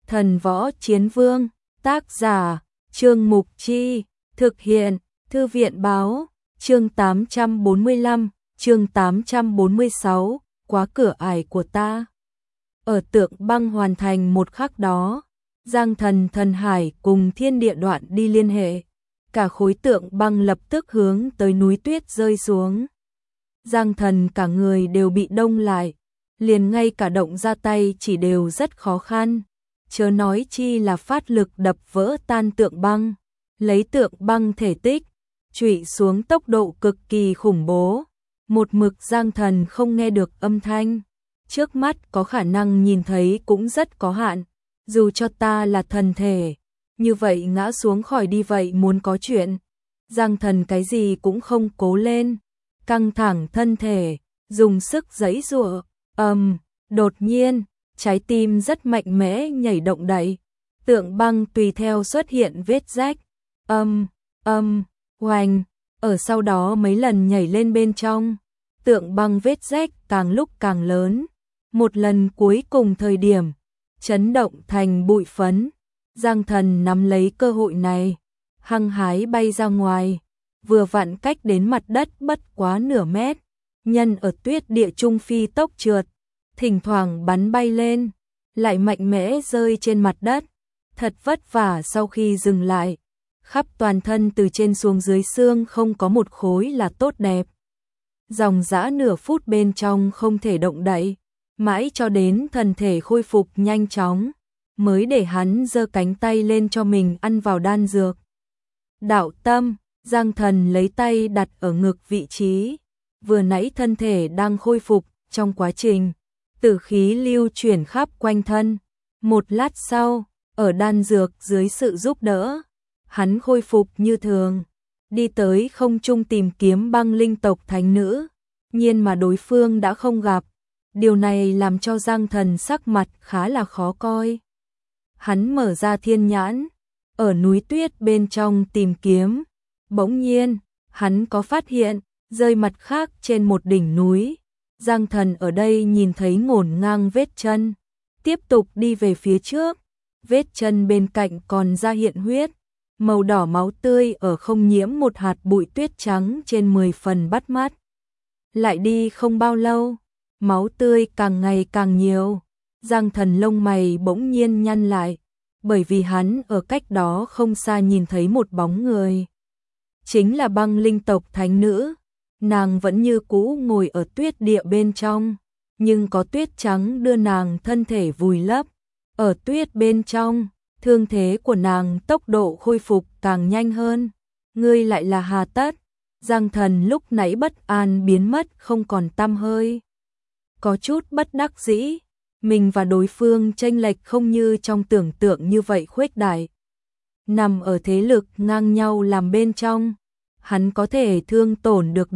Thần Võ Chiến Vương, tác giả, Trương Mục Chi, thực hiện, Thư viện Báo, chương 845, chương 846, quá cửa ải của ta. Ở Tượng Băng hoàn thành một khắc đó, Giang Thần Thần Hải cùng thiên địa đoạn đi liên hệ. Cả khối tượng băng lập tức hướng tới núi tuyết rơi xuống. Giang Thần cả người đều bị đông lại, liền ngay cả động ra tay chỉ đều rất khó khăn. Chớ nói chi là phát lực đập vỡ tan tượng băng, lấy tượng băng thể tích, trụy xuống tốc độ cực kỳ khủng bố. Một mực Giang Thần không nghe được âm thanh, trước mắt có khả năng nhìn thấy cũng rất có hạn. Dù cho ta là thần thể, như vậy ngã xuống khỏi đi vậy muốn có chuyện. Giang Thần cái gì cũng không cố lên, căng thẳng thân thể, dùng sức giãy giụa. Đột nhiên, trái tim rất mạnh mẽ nhảy động đậy, tượng băng tùy theo xuất hiện vết rách. Oanh, ở sau đó mấy lần nhảy lên bên trong, tượng băng vết rách càng lúc càng lớn. Một lần cuối cùng thời điểm, chấn động thành bụi phấn. Giang Thần nắm lấy cơ hội này, hăng hái bay ra ngoài, vừa vặn cách đến mặt đất bất quá nửa mét. Nhân ở tuyết địa trung phi tốc trượt, thỉnh thoảng bắn bay lên, lại mạnh mẽ rơi trên mặt đất. Thật vất vả sau khi dừng lại, khắp toàn thân từ trên xuống dưới xương không có một khối là tốt đẹp. Dòng dã nửa phút bên trong không thể động đậy, mãi cho đến thân thể khôi phục nhanh chóng, mới để hắn giơ cánh tay lên cho mình ăn vào đan dược. Đạo tâm, Giang Thần lấy tay đặt ở ngực vị trí, vừa nãy thân thể đang khôi phục, trong quá trình tử khí lưu chuyển khắp quanh thân. Một lát sau, ở đan dược dưới sự giúp đỡ, hắn khôi phục như thường, đi tới không trung tìm kiếm băng linh tộc thánh nữ, nhiên mà đối phương đã không gặp. Điều này làm cho Giang Thần sắc mặt khá là khó coi. Hắn mở ra thiên nhãn, ở núi tuyết bên trong tìm kiếm. Bỗng nhiên, hắn có phát hiện, rơi mặt khác trên một đỉnh núi. Giang Thần ở đây nhìn thấy ngổn ngang vết chân, tiếp tục đi về phía trước. Vết chân bên cạnh còn ra hiện huyết, màu đỏ máu tươi ở không nhiễm một hạt bụi tuyết trắng trên 10 phần bắt mắt. Lại đi không bao lâu, máu tươi càng ngày càng nhiều. Giang Thần lông mày bỗng nhiên nhăn lại, bởi vì hắn ở cách đó không xa nhìn thấy một bóng người. Chính là băng linh tộc thánh nữ. Nàng vẫn như cũ ngồi ở tuyết địa bên trong, nhưng có tuyết trắng đưa nàng thân thể vùi lấp. Ở tuyết bên trong, thương thế của nàng tốc độ khôi phục càng nhanh hơn. Ngươi lại là hà tất? Giang Thần lúc nãy bất an biến mất không còn tăm hơi. Có chút bất đắc dĩ, mình và đối phương chênh lệch không như trong tưởng tượng như vậy khuếch đại. Nằm ở thế lực ngang nhau làm bên trong, hắn có thể thương tổn được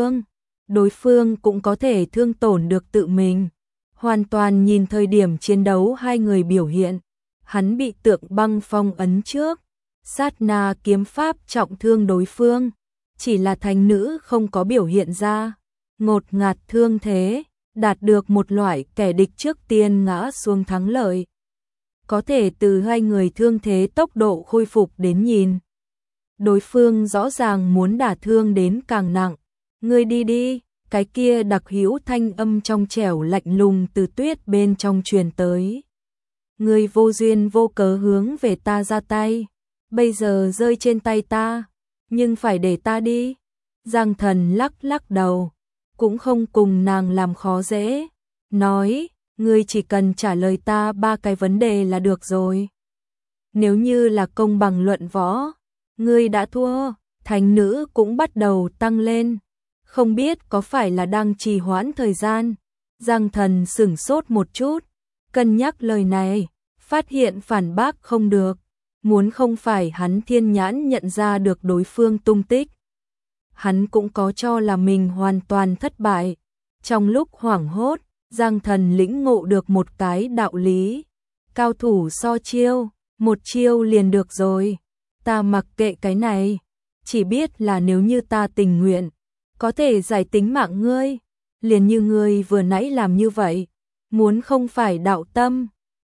đối phương cũng có thể thương tổn được tự mình. Hoàn toàn nhìn thời điểm chiến đấu hai người biểu hiện, hắn bị tượng băng phong ấn trước, sát na kiếm pháp trọng thương đối phương, chỉ là thánh nữ không có biểu hiện ra ngột ngạt thương thế, đạt được một loại kẻ địch trước tiên ngã xuống thắng lợi. Có thể từ hai người thương thế tốc độ khôi phục đến nhìn, đối phương rõ ràng muốn đả thương đến càng nặng. Ngươi đi đi, cái kia đặc hữu thanh âm trong trẻo lạnh lùng từ tuyết bên trong truyền tới. Ngươi vô duyên vô cớ hướng về ta ra tay, bây giờ rơi trên tay ta, nhưng phải để ta đi. Giang Thần lắc lắc đầu, cũng không cùng nàng làm khó dễ, nói, ngươi chỉ cần trả lời ta 3 cái vấn đề là được rồi. Nếu như là công bằng luận võ, ngươi đã thua. Thánh nữ cũng bắt đầu tăng lên, không biết có phải là đang trì hoãn thời gian. Giang Thần sửng sốt một chút, cân nhắc lời này, phát hiện phản bác không được, muốn không phải hắn thiên nhãn nhận ra được đối phương tung tích. Hắn cũng có cho là mình hoàn toàn thất bại. Trong lúc hoảng hốt, Giang Thần lĩnh ngộ được một cái đạo lý. Cao thủ so chiêu, một chiêu liền được rồi. Ta mặc kệ cái này, chỉ biết là nếu như ta tình nguyện, có thể giải tính mạng ngươi, liền như ngươi vừa nãy làm như vậy. Muốn không phải đạo tâm.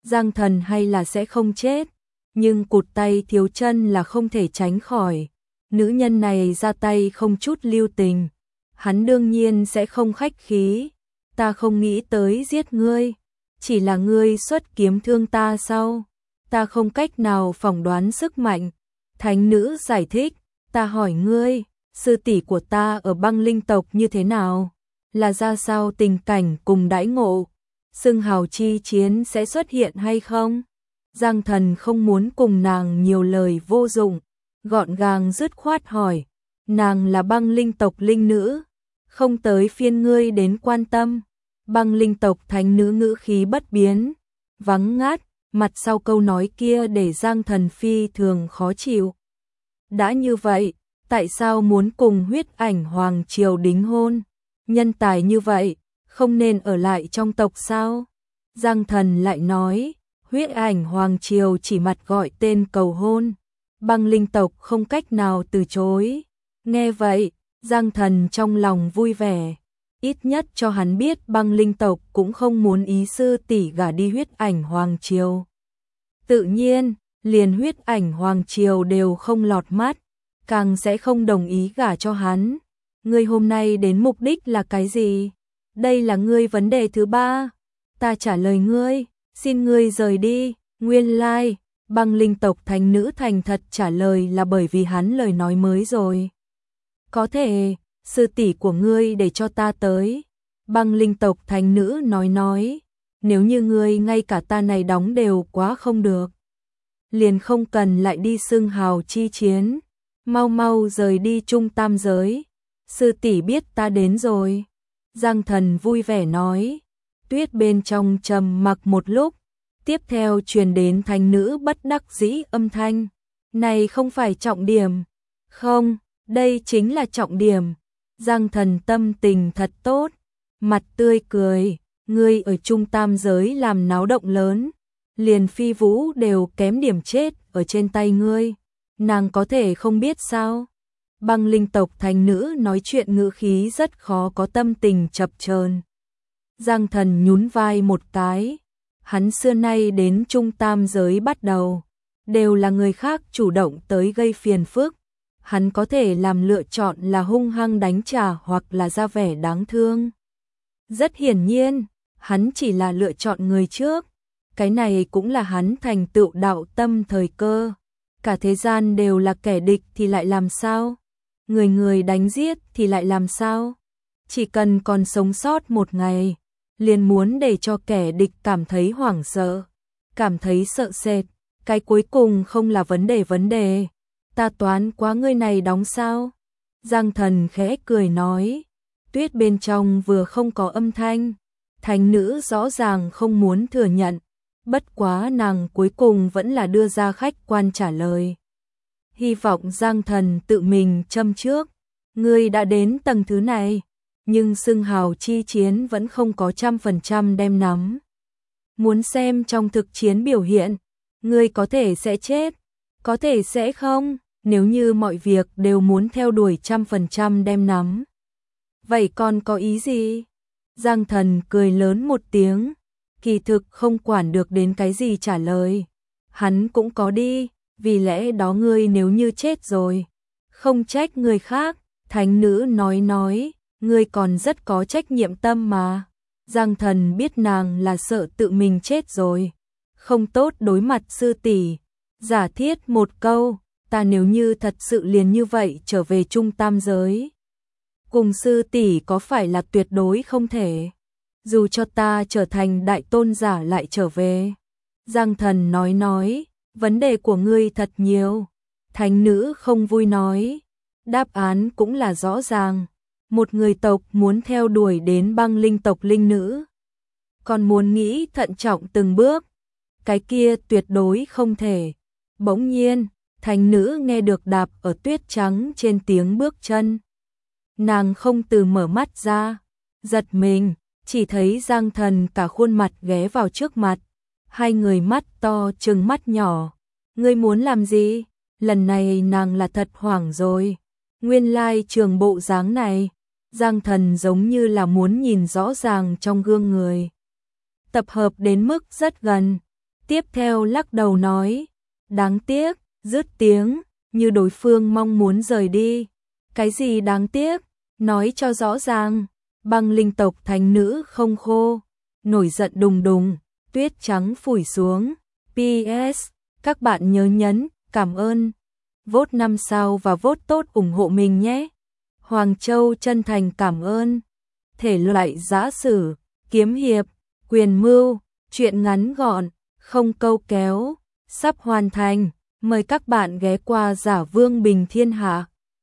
Giang Thần hay là sẽ không chết, nhưng cụt tay thiếu chân là không thể tránh khỏi. Nữ nhân này ra tay không chút lưu tình, hắn đương nhiên sẽ không khách khí. Ta không nghĩ tới giết ngươi, chỉ là ngươi xuất kiếm thương ta sao? Ta không cách nào phỏng đoán sức mạnh. Thánh nữ giải thích, ta hỏi ngươi, sư tỷ của ta ở băng linh tộc như thế nào? Là ra sao tình cảnh cùng đãi ngộ? Xưng hào chi chiến sẽ xuất hiện hay không? Giang Thần không muốn cùng nàng nhiều lời vô dụng, gọn gàng dứt khoát hỏi, nàng là băng linh tộc linh nữ, không tới phiên ngươi đến quan tâm. Băng linh tộc thánh nữ ngữ khí bất biến, vắng ngắt, mặt sau câu nói kia để Giang Thần phi thường khó chịu. Đã như vậy, tại sao muốn cùng Huyết Ảnh Hoàng Triều đính hôn? Nhân tài như vậy, không nên ở lại trong tộc sao? Giang Thần lại nói, Huyết Ảnh Hoàng Triều chỉ mặt gọi tên cầu hôn, băng linh tộc không cách nào từ chối. Nghe vậy, Giang Thần trong lòng vui vẻ, ít nhất cho hắn biết băng linh tộc cũng không muốn ý sư tỷ gả đi Huyết Ảnh Hoàng Triều. Tự nhiên, liền Huyết Ảnh Hoàng Triều đều không lọt mắt, càng sẽ không đồng ý gả cho hắn. Ngươi hôm nay đến mục đích là cái gì? Đây là ngươi vấn đề thứ ba. Ta trả lời ngươi, xin ngươi rời đi. Nguyên lai, băng linh tộc thánh nữ thành thật trả lời là bởi vì hắn lời nói mới rồi. Có thể, sư tỷ của ngươi để cho ta tới. Băng linh tộc thánh nữ nói, nếu như ngươi ngay cả ta này đóng đều quá không được, liền không cần lại đi xưng hào chi chiến, mau mau rời đi Trung Tam giới. Sư tỷ biết ta đến rồi. Giang Thần vui vẻ nói. Tuyết bên trong trầm mặc một lúc, tiếp theo truyền đến thánh nữ bất đắc dĩ âm thanh. Này không phải trọng điểm. Không, đây chính là trọng điểm. Giang Thần tâm tình thật tốt, mặt tươi cười. Ngươi ở Trung Tam giới làm náo động lớn, liền Phi Vũ đều kém điểm chết ở trên tay ngươi. Nàng có thể không biết sao? Băng linh tộc thánh nữ nói chuyện ngữ khí rất khó có tâm tình chập chờn. Giang Thần nhún vai một cái, hắn xưa nay đến Trung Tam giới bắt đầu, đều là người khác chủ động tới gây phiền phức. Hắn có thể làm lựa chọn là hung hăng đánh trả hoặc là ra vẻ đáng thương. Rất hiển nhiên, hắn chỉ là lựa chọn người trước. Cái này cũng là hắn thành tựu đạo tâm thời cơ. Cả thế gian đều là kẻ địch thì lại làm sao? Người người đánh giết thì lại làm sao? Chỉ cần còn sống sót một ngày, liền muốn để cho kẻ địch cảm thấy hoảng sợ, cảm thấy sợ sệt. Cái cuối cùng không là vấn đề. Ta toán quá ngươi này đóng sao? Giang Thần khẽ cười nói. Tuyết bên trong vừa không có âm thanh, thánh nữ rõ ràng không muốn thừa nhận. Bất quá nàng cuối cùng vẫn là đưa ra khách quan trả lời. Hy vọng Giang Thần tự mình châm trước. Ngươi đã đến tầng thứ này, nhưng xưng hào chi chiến vẫn không có 100% đem nắm. Muốn xem trong thực chiến biểu hiện, ngươi có thể sẽ chết, có thể sẽ không, nếu như mọi việc đều muốn theo đuổi 100% đem nắm. Vậy còn có ý gì? Giang Thần cười lớn một tiếng, kỳ thực không quản được đến cái gì trả lời. Hắn cũng có đi, vì lẽ đó ngươi nếu như chết rồi, không trách người khác. Thánh nữ nói, ngươi còn rất có trách nhiệm tâm mà. Giang Thần biết nàng là sợ tự mình chết rồi, không tốt đối mặt sư tỷ. Giả thiết một câu, ta nếu như thật sự liền như vậy trở về Trung Tam giới, cùng sư tỷ có phải là tuyệt đối không thể? Dù cho ta trở thành đại tôn giả lại trở về. Giang Thần nói, vấn đề của ngươi thật nhiều. Thánh nữ không vui nói, đáp án cũng là rõ ràng. Một người tộc muốn theo đuổi đến băng linh tộc linh nữ, còn muốn nghĩ thận trọng từng bước, cái kia tuyệt đối không thể. Bỗng nhiên, thánh nữ nghe được đạp ở tuyết trắng trên tiếng bước chân. Nàng không từ mở mắt ra, giật mình, chỉ thấy Giang Thần cả khuôn mặt ghé vào trước mặt. Hai người mắt to trừng mắt nhỏ. Ngươi muốn làm gì? Lần này nàng là thật hoảng rồi. Nguyên lai trường bộ dáng này, Giang Thần giống như là muốn nhìn rõ ràng trong gương người. Tập hợp đến mức rất gần, Tiếp theo lắc đầu nói, đáng tiếc, dứt tiếng, như đối phương mong muốn rời đi. Cái gì đáng tiếc, nói cho rõ ràng. Băng linh tộc thánh nữ không khô, nổi giận đùng đùng, tuyết trắng phủi xuống. PS, các bạn nhớ nhấn, cảm ơn, vote 5 sao và vote tốt ủng hộ mình nhé. Hoàng Châu chân thành cảm ơn. Thể loại giã sử, kiếm hiệp, quyền mưu, truyện ngắn gọn, không câu kéo, sắp hoàn thành. Mời các bạn ghé qua Giả Vương Bình Thiên Hạ.